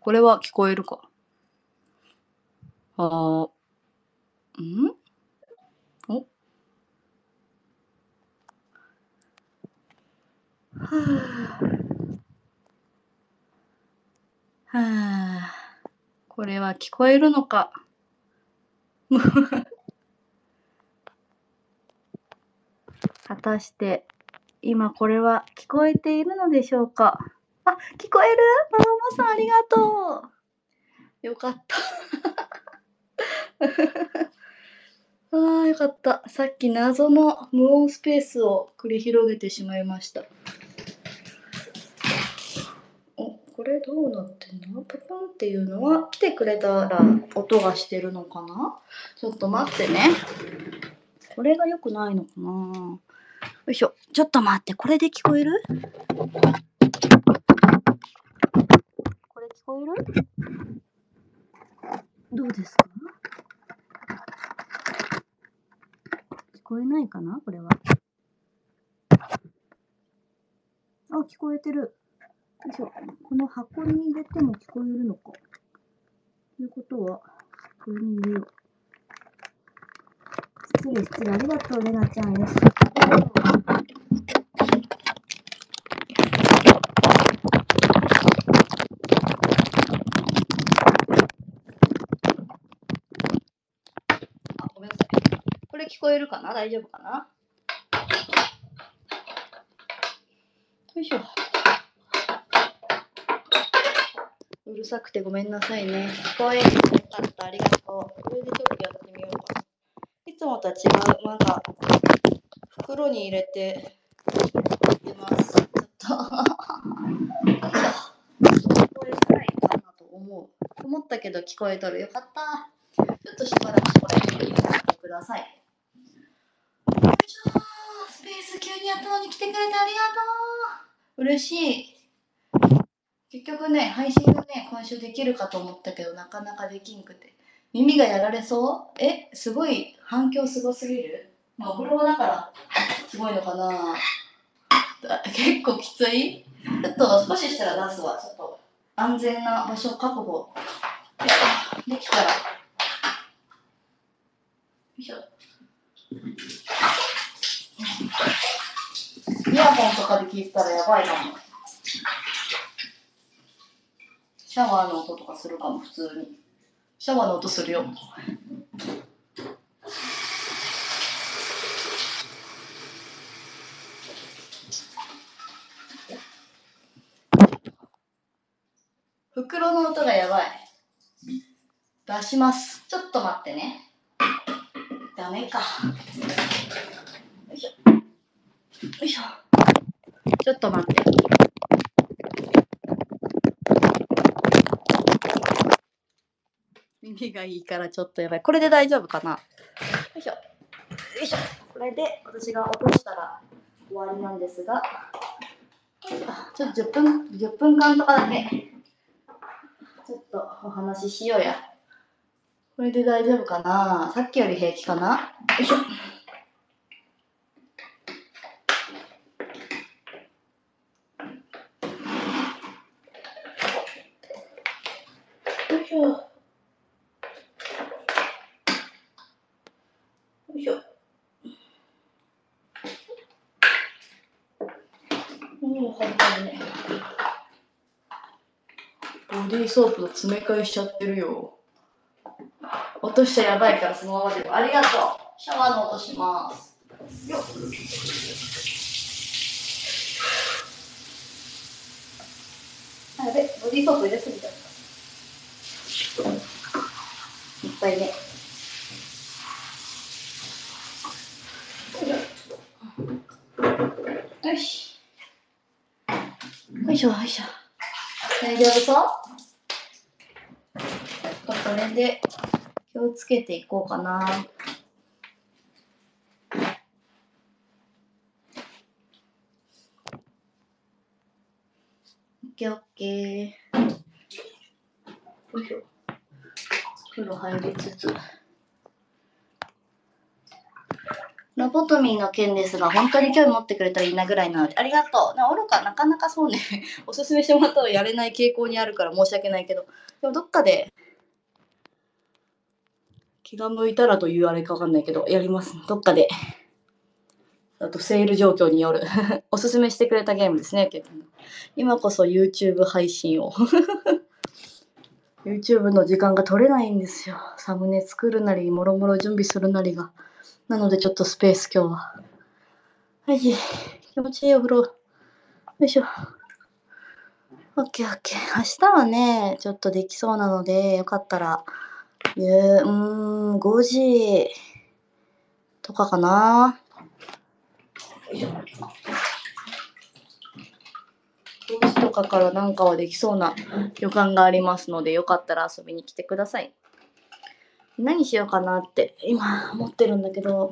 これは聞こえるか。おこれは聞こえるのか。果たして今これは聞こえているのでしょうか。あ、聞こえる？ママさんありがとう。よかった。よかった。さっき謎の無音スペースを繰り広げてしまいました。これどうなってんの？ププンっていうのは来てくれたら音がしてるのかな？ちょっと待ってね。これが良くないのかな？よいしょ。ちょっと待って。これで聞こえる？これ聞こえる？どうですか？聞こえないかな？これは。聞こえてる。よいしょ。この箱に入れても聞こえるのか。ということは、これに入れよう。失礼。ありがとう、レナちゃん。よし。ごめんなさい。これ聞こえるかな？大丈夫かな？よいしょ。うるさくてごめんなさいね。聞こえよかった。ありがとう。これでちょっとやってみようかな。いつもとは違う。なんか、袋に入れてやってます。ちょっと。聞こえづらいかなと思ったけど聞こえとる。よかった。ちょっとしばらくこれやってください。よいしょ。スペース急にやったのに来てくれてありがとう。嬉しい。結局ね、配信がね、今週できるかと思ったけど、なかなかできんくて。耳がやられそう？すごい、反響すごすぎる？お風呂だから、すごいのかな？結構きつい？ちょっと少ししたら出すわ。ちょっと、安全な場所確保できたら。よいしょ。イヤホンとかで聞いたらやばいかも。シャワーの音とかするかも、普通に。シャワーの音するよ。袋の音がやばい。出します。ちょっと待ってね。ダメか。よいしょ。よいしょ。ちょっと待って。耳がいいからちょっとやばい。これで大丈夫かな？よいしょ。よいしょ。これで私が落としたら終わりなんですが、ちょっと10分間とかだけ、ちょっとお話ししようや。これで大丈夫かな？さっきより平気かな？よいしょ。よいしょ。よいしょ。ね。ボディーソープと詰め替えしちゃってるよ。落としちゃやばいからそのままでも。ありがとう。シャワーの音します。よっ。やべ、ボディーソープ入れすぎちゃった。いっぱいね。よし。よいしょ、よいしょ。大丈夫そう？これで気をつけていこうかな。オッケーオッケー。よいしょ。風呂入りつつ。 ロボトミーの件ですが、本当に興味持ってくれたらいいなぐらいなので、ありがとう。愚か、なかなかそうね、おすすめしてもらったらやれない傾向にあるから申し訳ないけど、でもどっかで、気が向いたらというあれかわかんないけど、やります。どっかで。あと、セール状況による。おすすめしてくれたゲームですね、結構。今こそ YouTube 配信を。YouTube の時間が取れないんですよ。サムネ作るなり、もろもろ準備するなりが。なのでちょっとスペース今日は。はい、気持ちいいお風呂。よいしょ。オッケーオッケー。明日はね、ちょっとできそうなので、よかったら、5時とかかな。よいしょ。5時とかからなんかはできそうな予感がありますので、よかったら遊びに来てください。何しようかなって今思ってるんだけど、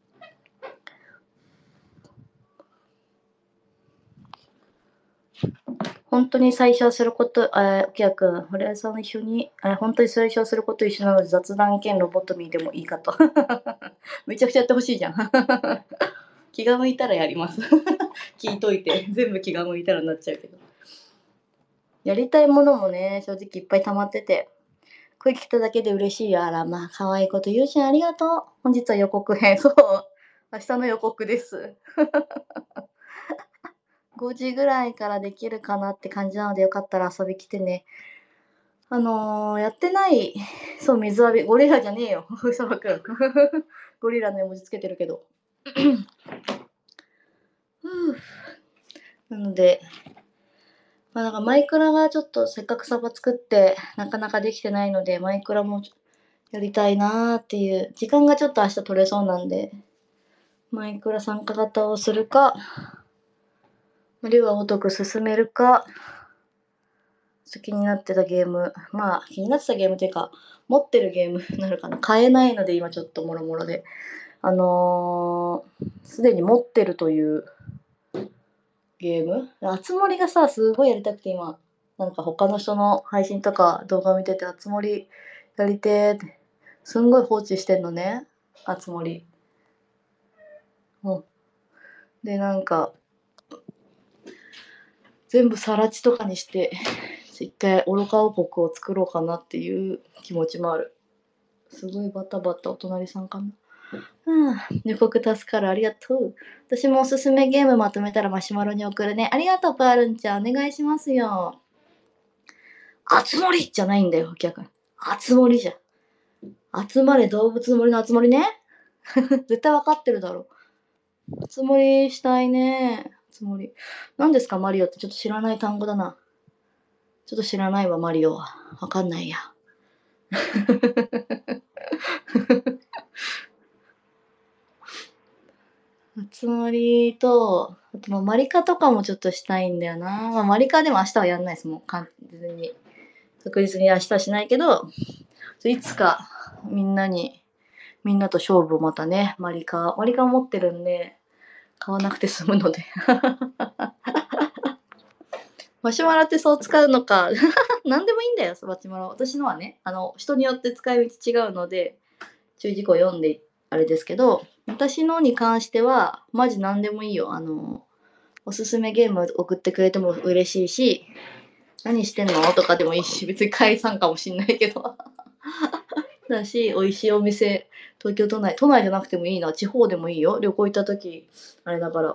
本当に最初はすること、沖谷くん、堀江さん一緒に、本当に最初はすること一緒なので雑談兼ロボトミーでもいいかと。めちゃくちゃやってほしいじゃん。気が向いたらやります。聞いといて、全部気が向いたらなっちゃうけど。やりたいものもね、正直いっぱい溜まってて、声聞いただけで嬉しいよ。あら、まあ、可愛いこと言うじゃん。ありがとう。本日は予告編。そう。明日の予告です。5時ぐらいからできるかなって感じなので、よかったら遊び来てね。やってない、そう、水浴び、ゴリラじゃねえよ。そらくん。ゴリラの絵文字つけてるけど。なので、まあ、なんかマイクラがちょっとせっかくサバ作ってなかなかできてないので、マイクラもやりたいなーっていう、時間がちょっと明日取れそうなんで、マイクラ参加型をするか、竜は如く進めるか、気になってたゲーム、まあ気になってたゲームというか、持ってるゲームになるかな。買えないので今ちょっともろもろで。すでに持ってるというゲーム、あつ森がさ、すごいやりたくて今、なんか他の人の配信とか動画見てて、あつ森やりてーって、すんごい放置してんのね、あつ森。で、なんか、全部さら地とかにして、一回愚か王国を作ろうかなっていう気持ちもある。すごいバタバタお隣さんかな。予告助かる、ありがとう。私もおすすめゲームまとめたらマシュマロに送るね。ありがとう、パールンちゃん。お願いしますよ。あつ森じゃないんだよ、逆に。あつ森じゃ。集まれ動物の森のあつ森ね。絶対わかってるだろ。あつ森したいね。あつ森。何ですか、マリオってちょっと知らない単語だな。ちょっと知らないわ、マリオは。わかんないや。つ森と、あとまあマリカとかもちょっとしたいんだよな。まあ、マリカでも明日はやんないです。もう完全に。確実に明日はしないけど、いつかみんなと勝負をまたね、マリカ持ってるんで、買わなくて済むので。マシュマロってそう使うのか。何でもいいんだよ、マシュマロ。私のはね、人によって使い道違うので、注意事項読んであれですけど、私のに関しては、マジ何でもいいよ。おすすめゲーム送ってくれても嬉しいし、何してんのとかでもいいし、別に解散かもしんないけど。だし、美味しいお店、東京都内じゃなくてもいいな、地方でもいいよ。旅行行った時、あれだから、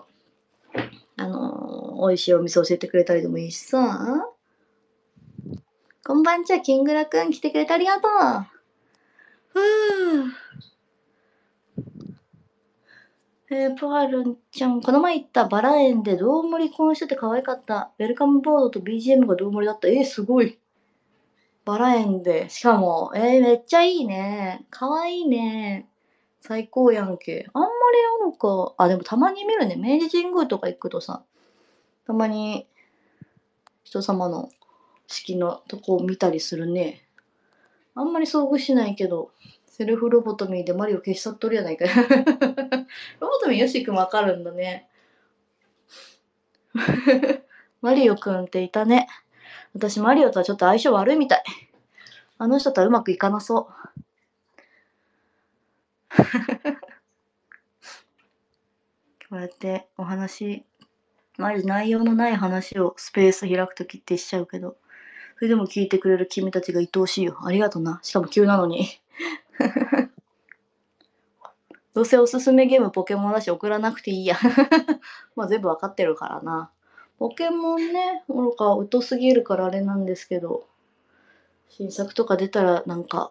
美味しいお店教えてくれたりでもいいしさ。こんばんちは、キングラくん来てくれてありがとう。パールンちゃん、この前行ったバラ園でどうも離婚してて可愛かった。ウェルカムボードと BGM がどうもりだった。すごい。バラ園で。しかも、めっちゃいいね。可愛いね。最高やんけ。あんまりなんか、でもたまに見るね。明治神宮とか行くとさ、たまに人様の式のとこを見たりするね。あんまり遭遇しないけど、セルフロボトミーでマリオ消し去っとるやないか。ロボトミーよしくんわかるんだね。マリオくんっていたね。私マリオとはちょっと相性悪いみたい。あの人とはうまくいかなそう。 こうやってお話、マジ内容のない話をスペース開くときってしちゃうけど、それでも聞いてくれる君たちが愛おしいよ。ありがとな。しかも急なのに。どうせおすすめゲームポケモンだし送らなくていいや。まあ全部わかってるからな。ポケモンね、愚か疎すぎるからあれなんですけど、新作とか出たらなんか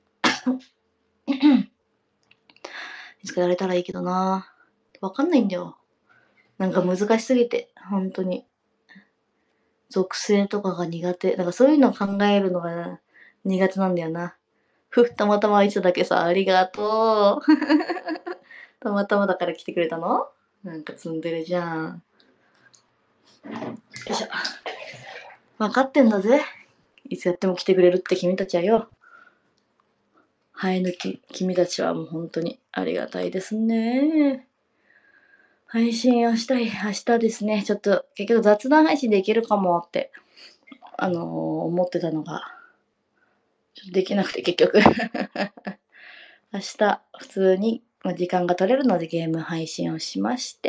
見つけられたらいいけどな。わかんないんだよ。なんか難しすぎて、本当に。属性とかが苦手。なんかそういうの考えるのが苦手なんだよな。たまたまいつだけさ、ありがとう。たまたまだから来てくれたの？なんか積んでるじゃん。よいしょ。分かってんだぜ。いつやっても来てくれるって君たちはよ。生え抜き、君たちはもう本当にありがたいですね。配信をしたい。明日ですね。ちょっと結局雑談配信できるかもって、思ってたのが、できなくて結局。明日、普通に時間が取れるのでゲーム配信をしまして。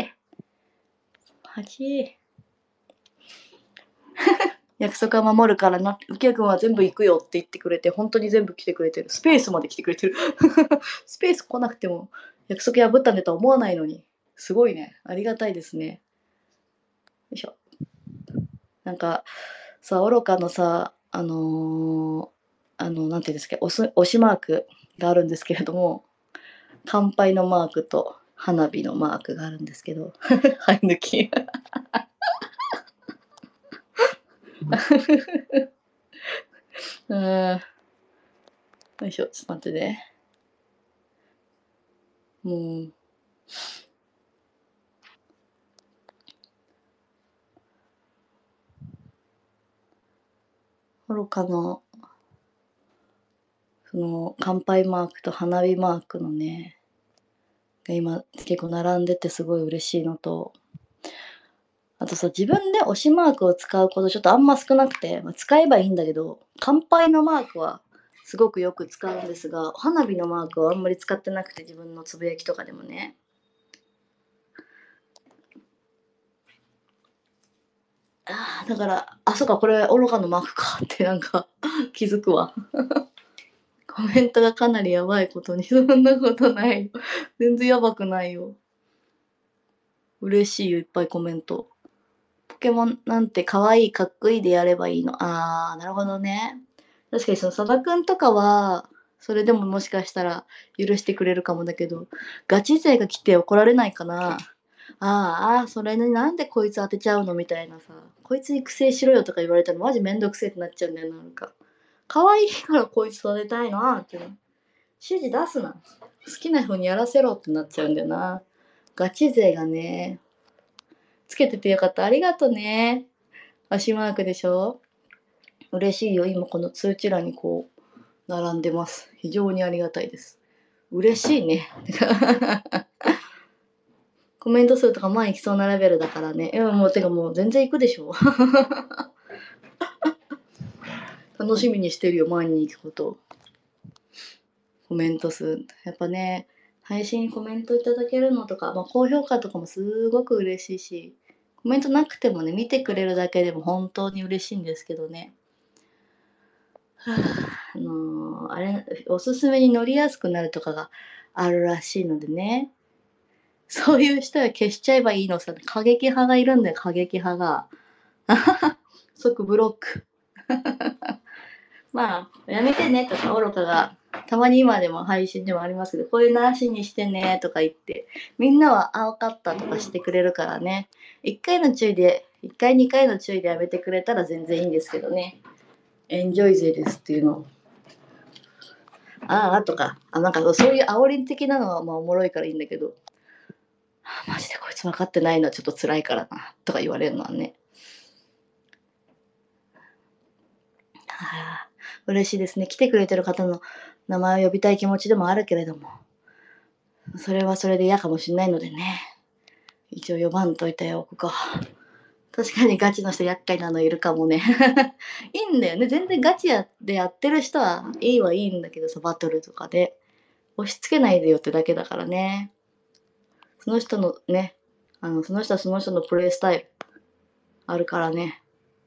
約束は守るからな。浮谷くんは全部行くよって言ってくれて、本当に全部来てくれてる。スペースまで来てくれてる。スペース来なくても約束破ったんだとは思わないのに。すごいね。ありがたいですね。よいしょ。なんか、さ、愚かのさ、なんていうんですか、推しマークがあるんですけれども、乾杯のマークと花火のマークがあるんですけど、生え抜き。よいしょ、ちょっと待ってね。もう、愚かの、その、乾杯マークと花火マークのね、が今結構並んでてすごい嬉しいのと、あとさ、自分で推しマークを使うことちょっとあんま少なくて、使えばいいんだけど、乾杯のマークはすごくよく使うんですが、花火のマークはあんまり使ってなくて、自分のつぶやきとかでもね。だから、そうか、これ愚かのマークかってなんか気づくわ。コメントがかなりやばいことに、そんなことないよ。全然やばくないよ。嬉しいよ、いっぱいコメント。ポケモンなんて可愛いかっこいいでやればいいの。なるほどね。確かにその佐田くんとかは、それでももしかしたら許してくれるかもだけど、ガチ勢が来て怒られないかな。それになんでこいつ当てちゃうのみたいなさ。こいつ育成しろよとか言われたらマジめんどくせえってなっちゃうんだよな、なんか。可愛いからこいつ育てたいなってな。指示出すな。好きな風にやらせろってなっちゃうんだよな。ガチ勢がね、つけててよかった。ありがとね。足マークでしょ？嬉しいよ。今この通知欄にこう、並んでます。非常にありがたいです。嬉しいね。コメント数とか前行きそうなレベルだからね。もうてかもう全然行くでしょ。楽しみにしてるよ、前に行くこと。コメント数。やっぱね、配信にコメントいただけるのとか、高評価とかもすごく嬉しいし、コメントなくてもね、見てくれるだけでも本当に嬉しいんですけどね。あれ、おすすめに乗りやすくなるとかがあるらしいのでね。そういう人は消しちゃえばいいのさ。過激派がいるんだよ、過激派が。即ブロック。やめてねとか、愚かが、たまに今でも配信でもありますけど、こういうなしにしてねとか言って、みんなは、わかったとかしてくれるからね。1回の注意で、1回2回の注意でやめてくれたら全然いいんですけどね。エンジョイ勢ですっていうのを。とか、なんかそういう煽り的なのはおもろいからいいんだけど、マジでこいつ分かってないのはちょっと辛いからな、とか言われるのはね。嬉しいですね。来てくれてる方の名前を呼びたい気持ちでもあるけれども、それはそれで嫌かもしんないのでね。一応呼ばんといておくか。確かにガチの人厄介なのいるかもね。いいんだよね。全然ガチでやってる人はいいはいいんだけどさ、バトルとかで。押し付けないでよってだけだからね。その人のね、 その人はその人のプレイスタイルあるからね。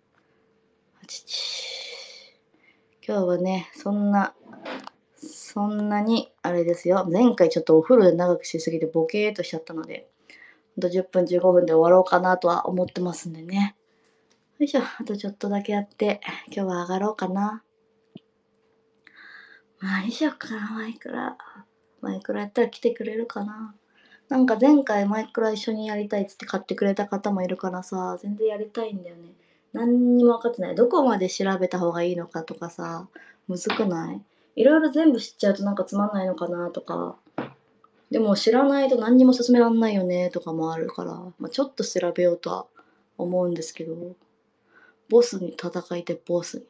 今日はね、そんなにあれですよ。前回ちょっとお風呂で長くしすぎてボケーっとしちゃったので、あと10分15分で終わろうかなとは思ってますんでね。よいしょ、あとちょっとだけやって、今日は上がろうかな。何しよっかな、マイクラやったら来てくれるかな。なんか前回マイクラ一緒にやりたいっつって買ってくれた方もいるからさ、全然やりたいんだよね。何にも分かってない。どこまで調べた方がいいのかとかさ、むずくない？いろいろ全部知っちゃうとなんかつまんないのかなとか。でも知らないと何にも進めらんないよねとかもあるから、ちょっと調べようとは思うんですけど、ボスに戦いてボスに。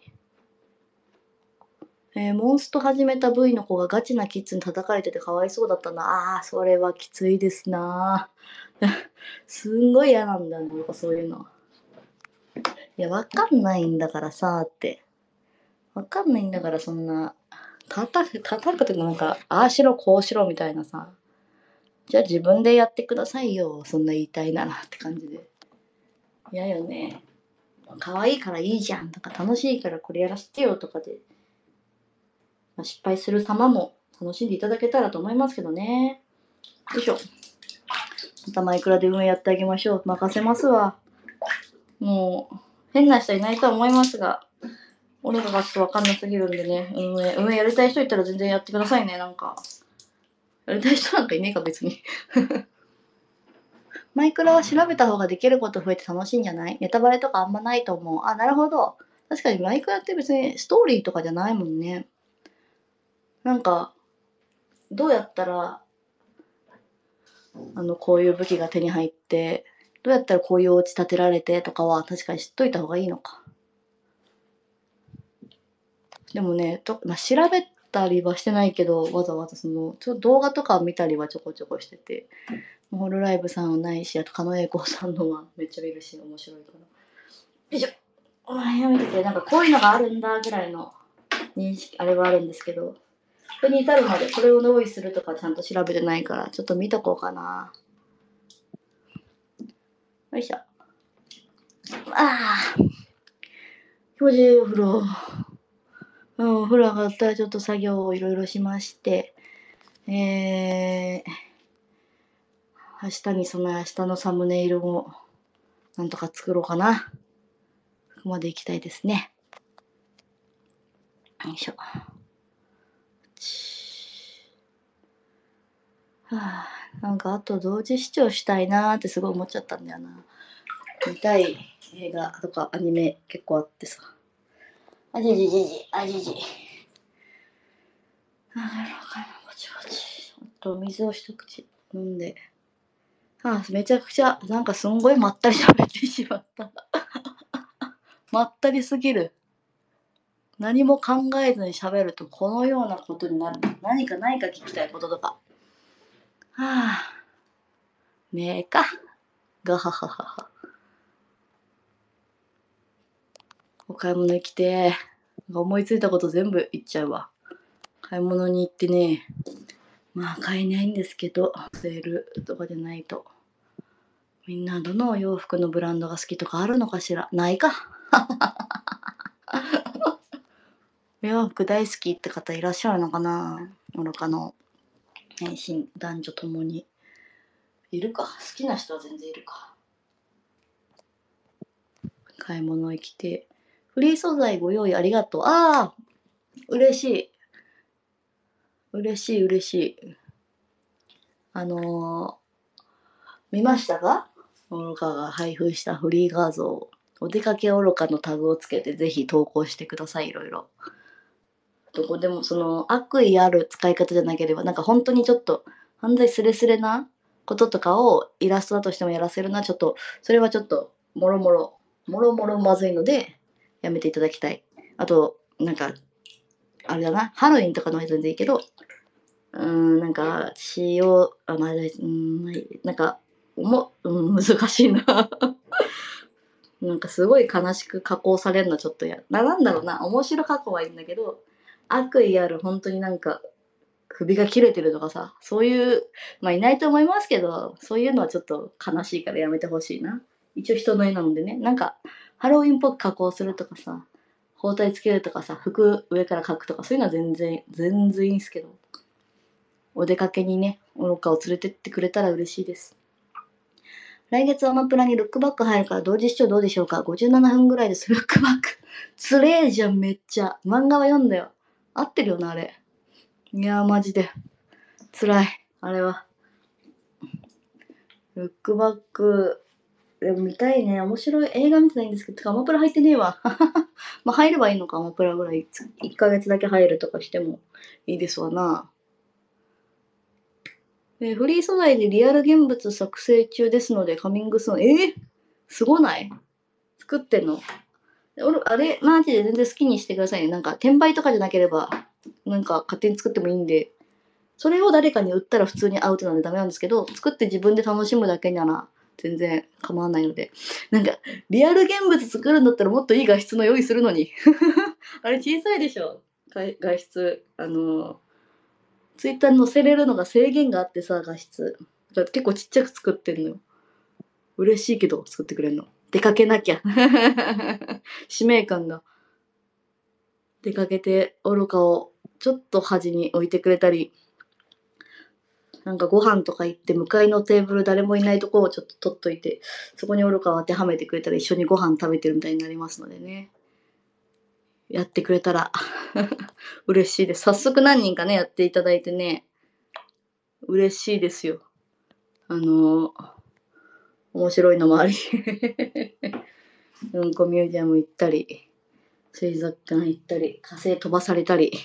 モンスト始めた V の子がガチなキッズに叩かれててかわいそうだったな。それはきついですな。すんごい嫌なんだよ、なんかそういうの。いや、わかんないんだからさって。わかんないんだからそんな、叩くっていうのなんか、ああしろこうしろみたいなさ。じゃあ自分でやってくださいよ、そんな言いたいならって感じで。嫌よね。可愛いからいいじゃんとか、楽しいからこれやらせてよとかで、失敗する様も楽しんでいただけたらと思いますけどね。よいしょ。またマイクラで運営やってあげましょう。任せますわ。もう、変な人いないとは思いますが、俺らがちょっとわかんなすぎるんでね、運営やりたい人いたら全然やってくださいね、なんか。やりたい人なんかいねえか、別に。マイクラは調べた方ができること増えて楽しいんじゃない？ネタバレとかあんまないと思う。あ、なるほど。確かにマイクラって別にストーリーとかじゃないもんね。なんか、どうやったら、こういう武器が手に入って、どうやったらこういうお家建てられてとかは確かに知っといた方がいいのか。でもね、調べたりはしてないけど、わざわざ動画とか見たりはちょこちょこしてて、ホロライブさんはないし、あと、狩野英孝さんのはめっちゃ見るし、面白いから。よいしょ。やめてて、なんかこういうのがあるんだぐらいの認識、あれはあるんですけど、これに至るまでこれを用意するとかちゃんと調べてないから、ちょっと見とこうかな。よいしょ。気持ちいいお風呂。お風呂上がったらちょっと作業をいろいろしまして、明日に備え明日のサムネイルもなんとか作ろうかな。ここまで行きたいですね。よいしょ。なんかあと同時視聴したいなーってすごい思っちゃったんだよな。見たい映画とかアニメ結構あってさ。あじ。あと水を一口飲んで。めちゃくちゃ、なんかすんごいまったり喋ってしまった。まったりすぎる。何も考えずに喋るとこのようなことになる。何かないか聞きたいこととか。ねえか。ガハハハハ。お買い物行きて思いついたこと全部言っちゃうわ。買い物に行ってね、買えないんですけど、セールとかじゃないと。みんなどのお洋服のブランドが好きとかあるのかしら？ないか。お洋服大好きって方いらっしゃるのかな？愚かの変身男女ともに。いるか。好きな人は全然いるか。買い物行きて。フリー素材ご用意ありがとう。嬉しい。見ましたか？愚かが配布したフリー画像。お出かけ愚かのタグをつけてぜひ投稿してください、いろいろ。どこでも悪意ある使い方じゃなければ、なんか本当にちょっと犯罪スレスレなこととかをイラストだとしてもやらせるな、ちょっと、それはちょっと、もろもろまずいので、やめていただきたい。あと、なんか、あれだな、ハロウィンとかのは全然いいけど、なんか、なんか、難しいな。なんかすごい悲しく加工されるのちょっとなんだろうな、面白加工はいいんだけど、悪意ある本当になんか首が切れてるとかさ、そういう、まあいないと思いますけど、そういうのはちょっと悲しいからやめてほしいな。一応人の絵なのでね、なんか、ハロウィンっぽく加工するとかさ、包帯つけるとかさ、服上から描くとか、そういうのは全然いいんすけど、お出かけにね、愚かを連れてってくれたら嬉しいです。来月アマプラにルックバック入るから同時視聴どうでしょうか？ 57 分ぐらいです。ルックバック。つれえじゃん、めっちゃ。漫画は読んだよ。合ってるよな、あれ。いやー、マジで。辛い。あれは。ルックバック、でも見たいね。面白い。映画見てないんですけど、てかアマプラ入ってねえわ。まあ入ればいいのか、アマプラぐらい。1ヶ月だけ入るとかしてもいいですわな。フリー素材でリアル現物作成中ですので、カミングスーン。すごない？作ってんの？俺、あれ、マジで全然好きにしてくださいね。なんか、転売とかじゃなければ、なんか勝手に作ってもいいんで、それを誰かに売ったら普通にアウトなんでダメなんですけど、作って自分で楽しむだけなら全然構わないので。なんか、リアル現物作るんだったらもっといい画質の用意するのに。あれ小さいでしょ？画質。ツイッターに載せれるのが制限があってさ、画質。だから結構ちっちゃく作ってんのよ。嬉しいけど作ってくれんの。出かけなきゃ。使命感が。出かけて愚かをちょっと端に置いてくれたり、なんかご飯とか行って向かいのテーブル誰もいないところをちょっと取っといて、そこに愚かを当てはめてくれたら一緒にご飯食べてるみたいになりますのでね。やってくれたら嬉しいです。早速何人かね、やっていただいてね、嬉しいですよ。面白いのもありうんこミュージアム行ったり、水族館行ったり、火星飛ばされたり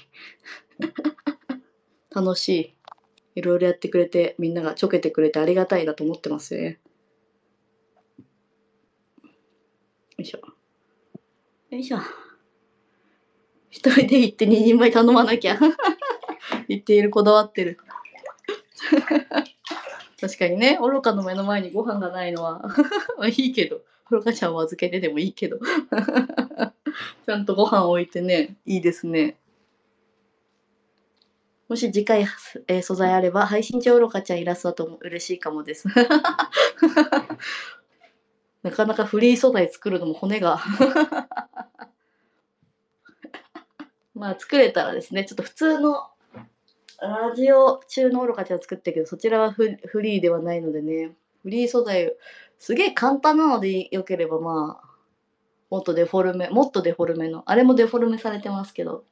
楽しい。いろいろやってくれて、みんながちょけてくれてありがたいなと思ってますね。よいしょ。よいしょ。一人で行って2人前頼まなきゃ。言っているこだわってる。確かにね、愚かの目の前にご飯がないのはいいけど、愚かちゃんを預けてでもいいけど。ちゃんとご飯置いてね、いいですね。もし次回、素材あれば、配信中愚かちゃんイラストだと嬉しいかもです。なかなかフリー素材作るのも骨がまあ作れたらですね、ちょっと普通のラジオ中の愚かちゃん作ってるけど、そちらはフリーではないのでね、フリー素材、すげえ簡単なのでよければまあ、もっとデフォルメの、あれもデフォルメされてますけど、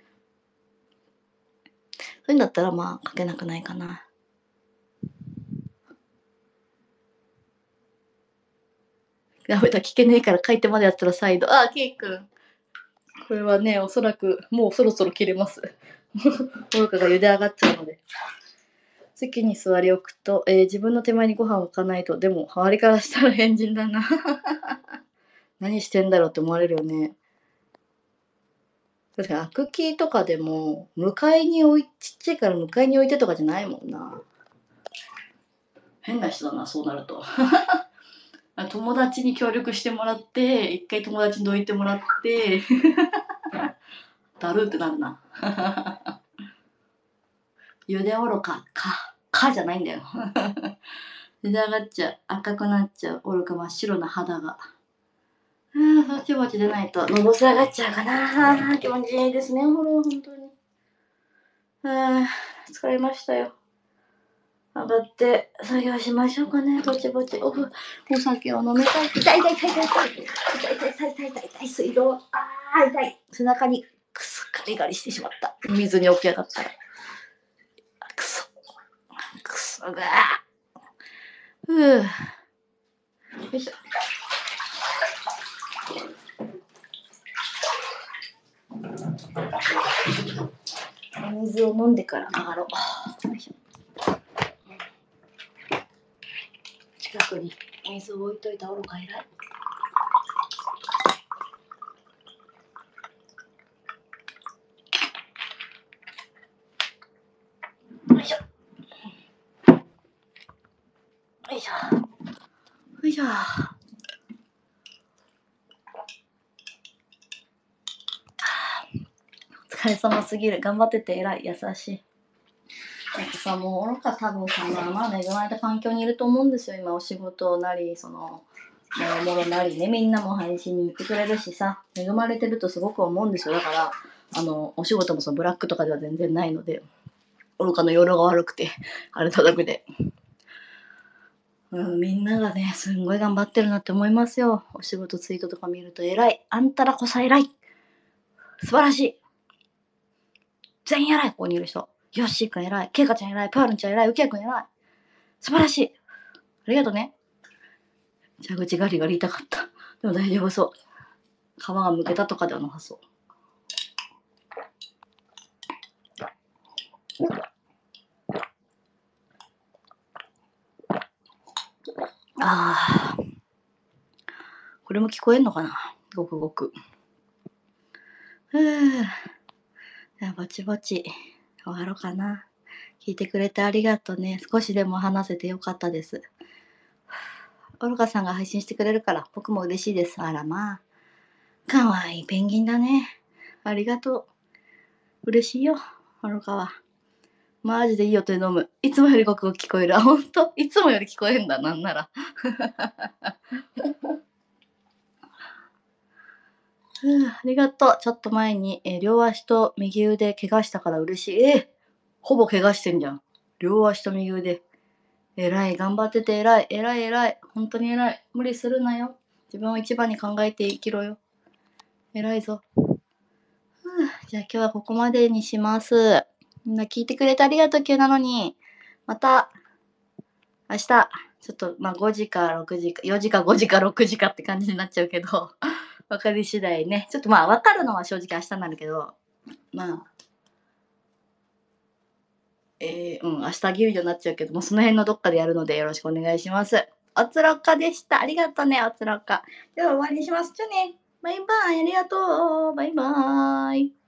そういうんだったらまあ書けなくないかな。やめた、聞けねえから書いてまでやったら再度。あ、ケイ君。これはね、おそらくもうそろそろ切れます。愚かが茹で上がっちゃうので。席に座り置くと、自分の手前にご飯を置かないと、でも周りからしたら変人だな。何してんだろうって思われるよね。確かにアクキーとかでも、ちっちゃいから迎えに置いてとかじゃないもんな。変な人だな、そうなると。友達に協力してもらって、一回友達にどいてもらって、だるってなるな。ゆでおろかじゃないんだよ。茹で上がっちゃう、赤くなっちゃう、おろか真っ白な肌が。ぼちぼち出ないとのぼせ上がっちゃうかな。気持ちいいですね、お風呂、本当に。疲れましたよ。上がって作業しましょうかね。ぼちぼちお酒を飲みたい。痛い水道。痛い。背中にくすガリガリしてしまった。水に起き上がったら。くそがよいしょ。お水を飲んでから上がろう。よいしょ。近くに水を置いといた愚か偉い。よいしょ。よいしょ。よいしょ。お疲れ様すぎる。頑張ってて偉い。優しい。 なんかさ、もう愚か多分さ、まあ恵まれた環境にいると思うんですよ。今お仕事なり、もろもろなりね、みんなも配信に行ってくれるしさ、恵まれてるとすごく思うんですよ。だから、お仕事もブラックとかでは全然ないので、愚かの夜が悪くて、あれただけで。みんながね、すんごい頑張ってるなって思いますよ。お仕事ツイートとか見ると偉い。あんたらこそ偉い。素晴らしい。全員偉い、ここにいる人。ヨッシーくん偉い。ケイカちゃん偉い。パールンちゃん偉い。ウキヤくん偉い。素晴らしい。ありがとね。蛇口ガリガリ痛かった。でも大丈夫そう。皮がむけたとかではなさそう。ああ。これも聞こえんのかな、ごくごく。じゃあぼちぼち終わろうかな。聞いてくれてありがとうね。少しでも話せてよかったです。オルカさんが配信してくれるから僕も嬉しいです。あらまあ。かわいいペンギンだね。ありがとう。嬉しいよ、オルカは。マジでいい音で飲む。いつもよりごくごく聞こえる。あ、ほんといつもより聞こえるんだ、なんなら。ありがとう。ちょっと前に、両足と右腕怪我したから嬉しい。ほぼ怪我してんじゃん。両足と右腕。偉い。頑張ってて偉い。偉い偉い。本当に偉い。無理するなよ。自分を一番に考えて生きろよ。偉いぞ。じゃあ今日はここまでにします。みんな聞いてくれてありがとう、急なのに。また、明日、ちょっと、5時か6時か、4時か5時か6時かって感じになっちゃうけど、分かり次第ね。ちょっと分かるのは正直明日になるけど、明日ギリになっちゃうけども、その辺のどっかでやるのでよろしくお願いします。おつろっかでした。ありがとうね、おつろっか。では終わりにします。じゃあね。バイバイ。ありがとう。バイバイ。